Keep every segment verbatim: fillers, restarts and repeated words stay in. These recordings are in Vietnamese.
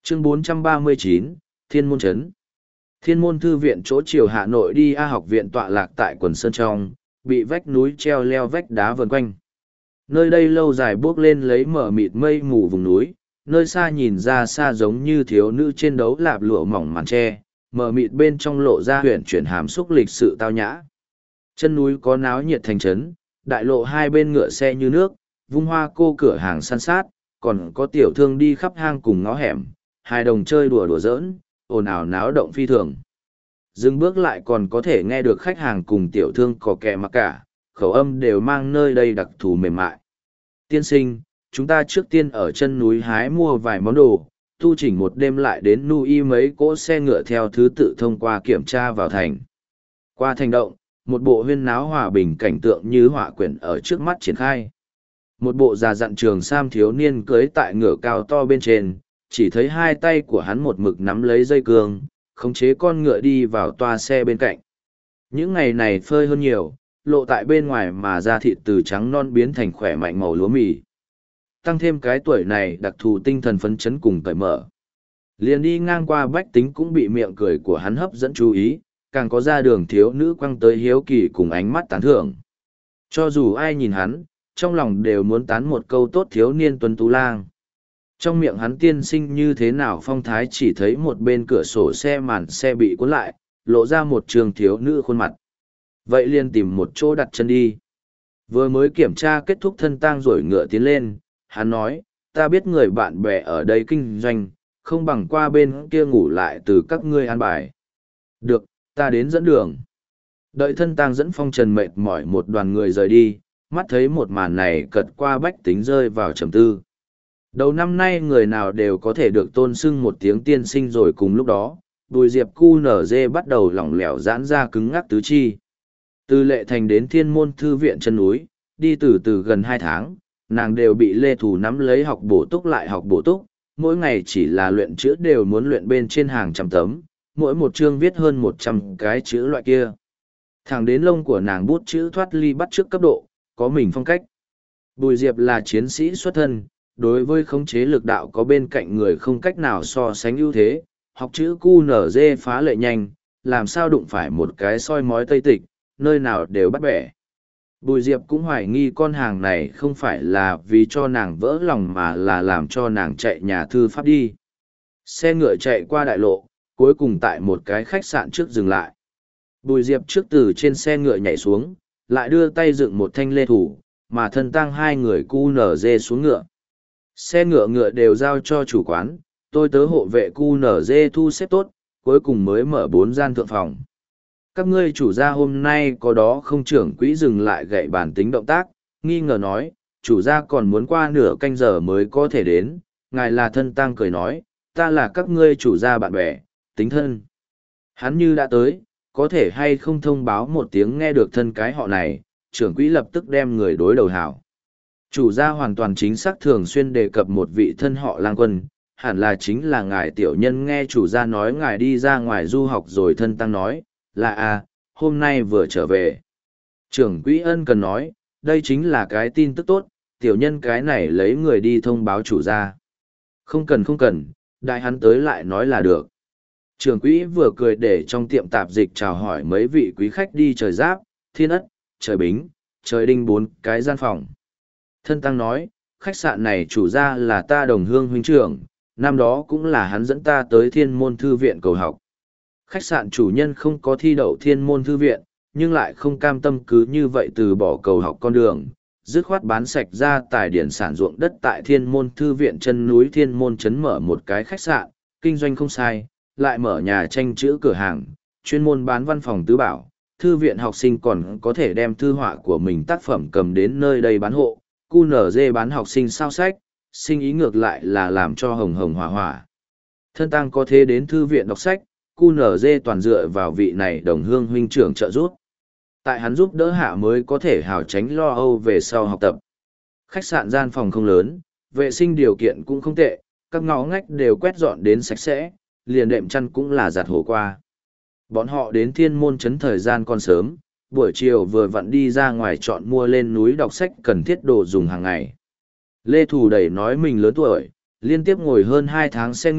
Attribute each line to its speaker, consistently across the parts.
Speaker 1: Chương bốn trăm ba mươi chín, Thiên Môn Trấn. Thiên Môn Thư viện chỗ chiều Hà Nội đi A học viện tọa lạc tại quần sơn trong, bị vách núi treo leo vách đá vần quanh. Nơi đây lâu dài bước lên lấy mở mịt mây mù vùng núi, nơi xa nhìn ra xa giống như thiếu nữ trên đấu lạp lụa mỏng màn tre, mở mịt bên trong lộ ra huyện chuyển hàm xúc lịch sự tao nhã. Chân núi có náo nhiệt thành trấn, đại lộ hai bên ngựa xe như nước, vung hoa cô cửa hàng săn sát, còn có tiểu thương đi khắp hang cùng ngõ hẻm, hai đồng chơi đùa đùa giỡn, ồn ào náo động phi thường. Dừng bước lại còn có thể nghe được khách hàng cùng tiểu thương có kẻ mặc cả, khẩu âm đều mang nơi đây đặc thù mềm mại. Tiên sinh, chúng ta trước tiên ở chân núi hái mua vài món đồ, tu chỉnh một đêm lại đến nu y mấy cỗ xe ngựa theo thứ tự thông qua kiểm tra vào thành. Qua thành động, một bộ huyên náo hòa bình cảnh tượng như họa quyển ở trước mắt triển khai. Một bộ già dặn trường sam thiếu niên cưới tại ngựa cao to bên trên, chỉ thấy hai tay của hắn một mực nắm lấy dây cương, khống chế con ngựa đi vào toa xe bên cạnh. Những ngày này phơi hơn nhiều, lộ tại bên ngoài mà da thịt từ trắng non biến thành khỏe mạnh màu lúa mì. Tăng thêm cái tuổi này đặc thù tinh thần phấn chấn cùng cởi mở. Liền đi ngang qua bách tính cũng bị miệng cười của hắn hấp dẫn chú ý, càng có ra đường thiếu nữ quăng tới hiếu kỳ cùng ánh mắt tán thưởng. Cho dù ai nhìn hắn, trong lòng đều muốn tán một câu tốt thiếu niên tuấn tú lang. Trong miệng hắn tiên sinh như thế nào phong thái chỉ thấy một bên cửa sổ xe màn xe bị cuốn lại, lộ ra một trường thiếu nữ khuôn mặt. Vậy liền tìm một chỗ đặt chân đi. Vừa mới kiểm tra kết thúc thân tang rồi ngựa tiến lên, hắn nói, ta biết người bạn bè ở đây kinh doanh, không bằng qua bên kia ngủ lại từ các ngươi an bài. Được, ta đến dẫn đường. Đợi thân tang dẫn phong trần mệt mỏi một đoàn người rời đi, mắt thấy một màn này cật qua bách tính rơi vào trầm tư. Đầu năm nay người nào đều có thể được tôn xưng một tiếng tiên sinh rồi cùng lúc đó, Bùi Diệp cu nở dê bắt đầu lỏng lẻo giãn ra cứng ngắc tứ chi. Từ Lệ Thành đến Thiên Môn Thư viện chân núi, đi từ từ gần hai tháng, nàng đều bị Lê Thủ nắm lấy học bổ túc lại học bổ túc, mỗi ngày chỉ là luyện chữ đều muốn luyện bên trên hàng trăm tấm, mỗi một chương viết hơn một trăm cái chữ loại kia. Thẳng đến lông của nàng bút chữ thoát ly bắt trước cấp độ, có mình phong cách. Bùi Diệp là chiến sĩ xuất thân, đối với khống chế lực đạo có bên cạnh người không cách nào so sánh ưu thế, học chữ cu nở dê phá lệ nhanh, làm sao đụng phải một cái soi mói tây tịch, nơi nào đều bắt bẻ. Bùi Diệp cũng hoài nghi con hàng này không phải là vì cho nàng vỡ lòng mà là làm cho nàng chạy nhà thư pháp đi. Xe ngựa chạy qua đại lộ, cuối cùng tại một cái khách sạn trước dừng lại. Bùi Diệp trước từ trên xe ngựa nhảy xuống, lại đưa tay dựng một thanh lê thủ, mà thân tăng hai người cu nở dê xuống ngựa. Xe ngựa ngựa đều giao cho chủ quán, tôi tớ hộ vệ cu nở dê thu xếp tốt, cuối cùng mới mở bốn gian thượng phòng. Các ngươi chủ gia hôm nay có đó không trưởng quỹ dừng lại gậy bản tính động tác, nghi ngờ nói, chủ gia còn muốn qua nửa canh giờ mới có thể đến, ngài là thân tăng cười nói, ta là các ngươi chủ gia bạn bè, tính thân. Hắn như đã tới, có thể hay không thông báo một tiếng nghe được thân cái họ này, trưởng quỹ lập tức đem người đối đầu hảo. Chủ gia hoàn toàn chính xác thường xuyên đề cập một vị thân họ lang quân, hẳn là chính là ngài tiểu nhân nghe chủ gia nói ngài đi ra ngoài du học rồi thân tăng nói, là à, hôm nay vừa trở về. Trưởng quỹ ân cần nói, đây chính là cái tin tức tốt, tiểu nhân cái này lấy người đi thông báo chủ gia. Không cần không cần, đại hắn tới lại nói là được. Trưởng quỹ vừa cười để trong tiệm tạp dịch chào hỏi mấy vị quý khách đi trời giáp, thiên ất, trời bính, trời đinh bốn cái gian phòng. Thân tăng nói, khách sạn này chủ gia là ta đồng hương huynh trưởng, năm đó cũng là hắn dẫn ta tới thiên môn thư viện cầu học. Khách sạn chủ nhân không có thi đậu thiên môn thư viện, nhưng lại không cam tâm cứ như vậy từ bỏ cầu học con đường, dứt khoát bán sạch ra tài điển sản ruộng đất tại thiên môn thư viện chân núi thiên môn trấn mở một cái khách sạn, kinh doanh không sai, lại mở nhà tranh chữ cửa hàng, chuyên môn bán văn phòng tứ bảo, thư viện học sinh còn có thể đem thư họa của mình tác phẩm cầm đến nơi đây bán hộ, cu nở dê bán học sinh sao sách, sinh ý ngược lại là làm cho hồng hồng hỏa hỏa. Thân tăng có thế đến thư viện đọc sách, cu nở dê toàn dựa vào vị này đồng hương huynh trưởng trợ giúp. Tại hắn giúp đỡ hạ mới có thể hào tránh lo âu về sau học tập. Khách sạn gian phòng không lớn, vệ sinh điều kiện cũng không tệ, các ngõ ngách đều quét dọn đến sạch sẽ, liền đệm chăn cũng là giặt hổ qua. Bọn họ đến thiên môn trấn thời gian còn sớm, buổi chiều vừa vặn đi ra ngoài chọn mua lên núi đọc sách cần thiết đồ dùng hàng ngày. Lê Thủ đẩy nói mình lớn tuổi, liên tiếp ngồi hơn hai tháng xe ngựa,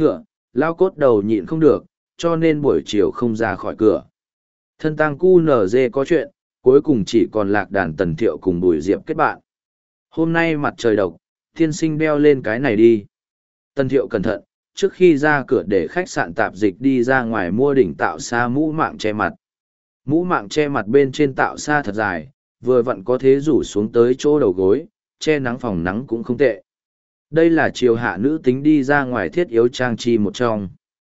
Speaker 1: lao cốt đầu nhịn không được, cho nên buổi chiều không ra khỏi cửa. Thân tang cu nở dê có chuyện, cuối cùng chỉ còn lạc đàn Tần Thiệu cùng Bùi Diệp kết bạn. Hôm nay mặt trời độc, tiên sinh đeo lên cái này đi. Tần Thiệu cẩn thận, trước khi ra cửa để khách sạn tạp dịch đi ra ngoài mua đỉnh tạo xa mũ mạng che mặt. Mũ mạng che mặt bên trên tạo xa thật dài, vừa vặn có thế rủ xuống tới chỗ đầu gối, che nắng phòng nắng cũng không tệ. Đây là chiều hạ nữ tính đi ra ngoài thiết yếu trang trí một trong.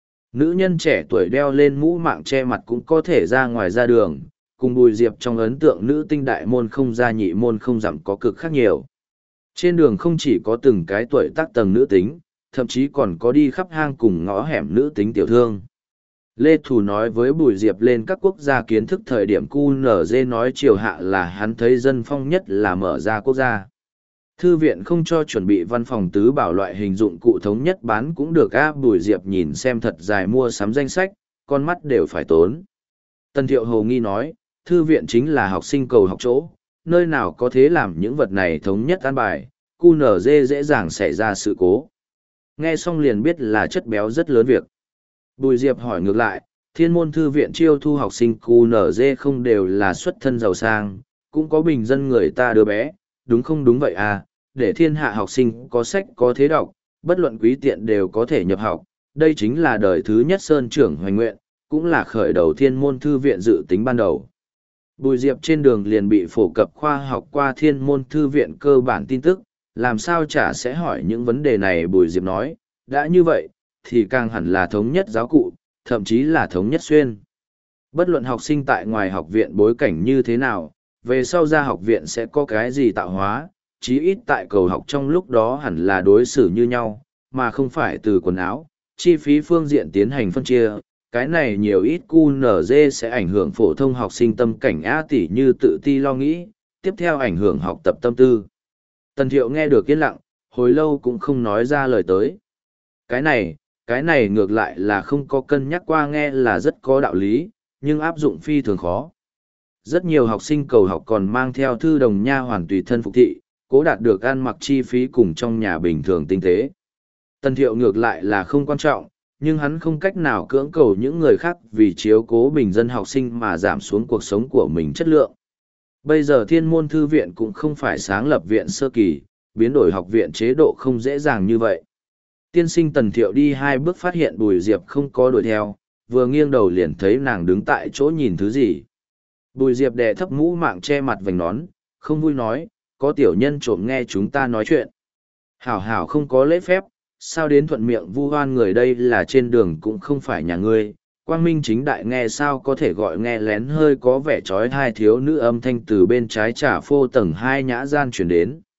Speaker 1: Nữ nhân trẻ tuổi đeo lên mũ mạng che mặt cũng có thể ra ngoài ra đường, cùng Bùi Diệp trong ấn tượng nữ tinh đại môn không ra nhị môn không giảm có cực khác nhiều. Trên đường không chỉ có từng cái tuổi tác tầng nữ tính, thậm chí còn có đi khắp hang cùng ngõ hẻm nữ tính tiểu thương. Lê Thù nói với Bùi Diệp lên các quốc gia kiến thức thời điểm cu nở dê nói chiều hạ là hắn thấy dân phong nhất là mở ra quốc gia. Thư viện không cho chuẩn bị văn phòng tứ bảo loại hình dụng cụ thống nhất bán cũng được á. Bùi Diệp nhìn xem thật dài mua sắm danh sách, con mắt đều phải tốn. Tần Thiệu Hồ nghi nói, thư viện chính là học sinh cầu học chỗ, nơi nào có thế làm những vật này thống nhất an bài, cu nở dê dễ dàng xảy ra sự cố. Nghe xong liền biết là chất béo rất lớn việc. Bùi Diệp hỏi ngược lại, thiên môn thư viện chiêu thu học sinh cu nở dê không đều là xuất thân giàu sang, cũng có bình dân người ta đứa bé, đúng không? Đúng vậy à, để thiên hạ học sinh có sách có thế đọc, bất luận quý tiện đều có thể nhập học, đây chính là đời thứ nhất Sơn trưởng hoành nguyện, cũng là khởi đầu thiên môn thư viện dự tính ban đầu. Bùi Diệp trên đường liền bị phổ cập khoa học qua thiên môn thư viện cơ bản tin tức, làm sao chả sẽ hỏi những vấn đề này. Bùi Diệp nói, đã như vậy, thì càng hẳn là thống nhất giáo cụ, thậm chí là thống nhất xuyên. Bất luận học sinh tại ngoài học viện bối cảnh như thế nào, về sau ra học viện sẽ có cái gì tạo hóa, chí ít tại cầu học trong lúc đó hẳn là đối xử như nhau, mà không phải từ quần áo, chi phí phương diện tiến hành phân chia. Cái này nhiều ít cu nở dê sẽ ảnh hưởng phổ thông học sinh tâm cảnh á tỉ như tự ti lo nghĩ, tiếp theo ảnh hưởng học tập tâm tư. Tần Thiệu nghe được yên lặng, hồi lâu cũng không nói ra lời tới. Cái này, cái này ngược lại là không có cân nhắc qua, nghe là rất có đạo lý, nhưng áp dụng phi thường khó. Rất nhiều học sinh cầu học còn mang theo thư đồng nha hoàn tùy thân phục thị, cố đạt được ăn mặc chi phí cùng trong nhà bình thường tinh tế. Tần Thiệu ngược lại là không quan trọng, nhưng hắn không cách nào cưỡng cầu những người khác vì chiếu cố bình dân học sinh mà giảm xuống cuộc sống của mình chất lượng. Bây giờ thiên môn thư viện cũng không phải sáng lập viện sơ kỳ, biến đổi học viện chế độ không dễ dàng như vậy. Tiên sinh Tần Thiệu đi hai bước phát hiện Bùi Diệp không có đuổi theo, vừa nghiêng đầu liền thấy nàng đứng tại chỗ nhìn thứ gì. Bùi Diệp đè thấp mũ mạng che mặt vành nón, không vui nói, có tiểu nhân trộm nghe chúng ta nói chuyện. Hảo hảo không có lễ phép, sao đến thuận miệng vu oan người, đây là trên đường cũng không phải nhà ngươi. Quang minh chính đại nghe sao có thể gọi nghe lén, hơi có vẻ trói hai thiếu nữ âm thanh từ bên trái trà phô tầng hai nhã gian chuyển đến.